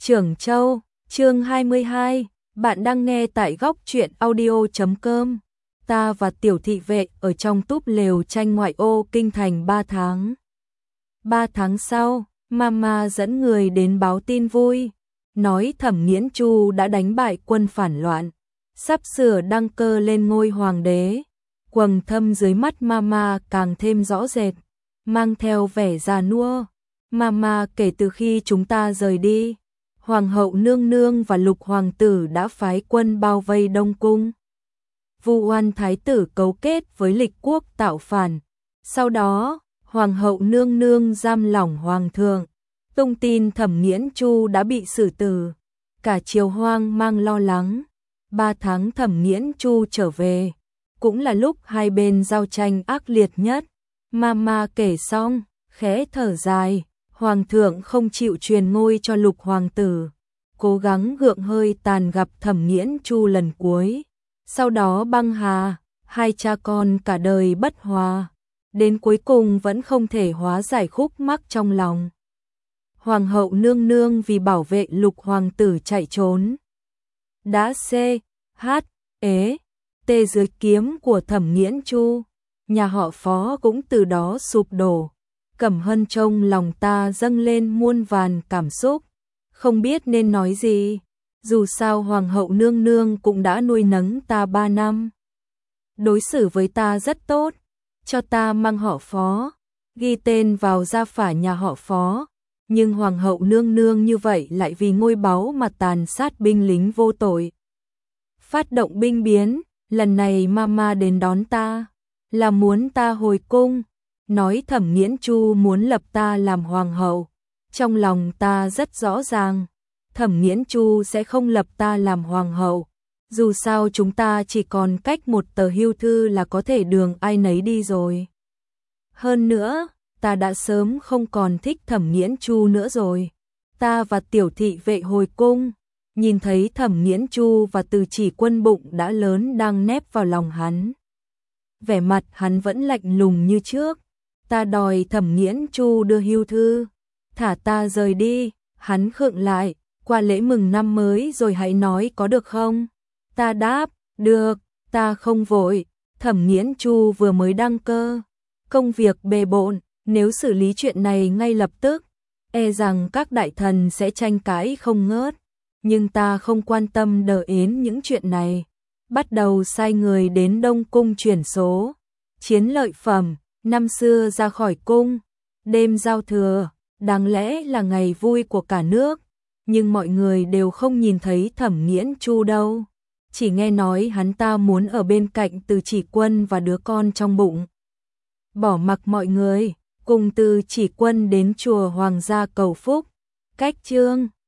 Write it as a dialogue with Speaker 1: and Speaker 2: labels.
Speaker 1: Trưởng Châu, chương 22, bạn đang nghe tại góc truyện audio.com. Ta và tiểu thị vệ ở trong túp lều tranh ngoại ô kinh thành 3 tháng. 3 tháng sau, Mama dẫn người đến báo tin vui, nói Thẩm Nghiễn Chu đã đánh bại quân phản loạn, sắp sửa đăng cơ lên ngôi hoàng đế. Quầng thâm dưới mắt Mama càng thêm rõ rệt, mang theo vẻ già nua. Mama, kể từ khi chúng ta rời đi, Hoàng hậu nương nương và Lục hoàng tử đã phái quân bao vây Đông cung. Vu Oan thái tử cấu kết với Lịch quốc tạo phản. Sau đó, Hoàng hậu nương nương giam lỏng hoàng thượng. Tung tin Thẩm Nghiễn Chu đã bị xử tử. Cả triều hoang mang lo lắng. 3 tháng Thẩm Nghiễn Chu trở về, cũng là lúc hai bên giao tranh ác liệt nhất. Mama kể xong, khẽ thở dài. Hoàng thượng không chịu truyền ngôi cho Lục hoàng tử, cố gắng gượng hơi tàn gặp Thẩm Nghiễn Chu lần cuối. Sau đó băng hà, hai cha con cả đời bất hòa, đến cuối cùng vẫn không thể hóa giải khúc mắc trong lòng. Hoàng hậu nương nương vì bảo vệ Lục hoàng tử chạy trốn, đã tê dưới kiếm của Thẩm Nghiễn Chu, nhà họ Phó cũng từ đó sụp đổ. Cẩm Hân trong lòng ta dâng lên muôn vàn cảm xúc, không biết nên nói gì. Dù sao Hoàng hậu nương nương cũng đã nuôi nấng ta 3 năm, đối xử với ta rất tốt, cho ta mang họ Phó, ghi tên vào gia phả nhà họ Phó. Nhưng Hoàng hậu nương nương như vậy lại vì ngôi báu mà tàn sát binh lính vô tội. Phát động binh biến, lần này Mama đến đón ta, là muốn ta hồi cung. Nói Thẩm Nghiễn Chu muốn lập ta làm hoàng hậu. Trong lòng ta rất rõ ràng, Thẩm Nghiễn Chu sẽ không lập ta làm hoàng hậu. Dù sao chúng ta chỉ còn cách một tờ hưu thư là có thể đường ai nấy đi rồi. Hơn nữa, ta đã sớm không còn thích Thẩm Nghiễn Chu nữa rồi. Ta và tiểu thị vệ hồi cung, nhìn thấy Thẩm Nghiễn Chu và Từ Chỉ Quân bụng đã lớn đang nép vào lòng hắn. Vẻ mặt hắn vẫn lạnh lùng như trước. Ta đòi Thẩm Nghiễn Chu đưa hưu thư, thả ta rời đi. Hắn khựng lại, qua lễ mừng năm mới rồi hãy nói có được không? Ta đáp, được, ta không vội. Thẩm Nghiễn Chu vừa mới đăng cơ, công việc bề bộn, nếu xử lý chuyện này ngay lập tức, e rằng các đại thần sẽ tranh cãi không ngớt. Nhưng ta không quan tâm đờ ến những chuyện này, bắt đầu sai người đến Đông cung chuyển số, chiến lợi phẩm. Năm xưa ra khỏi cung, đêm giao thừa, đáng lẽ là ngày vui của cả nước, nhưng mọi người đều không nhìn thấy Thẩm Nghiễn Chu đâu. Chỉ nghe nói hắn ta muốn ở bên cạnh Từ Chỉ Quân và đứa con trong bụng. Bỏ mặc mọi người, cùng Từ Chỉ Quân đến chùa Hoàng gia cầu phúc. Cách chương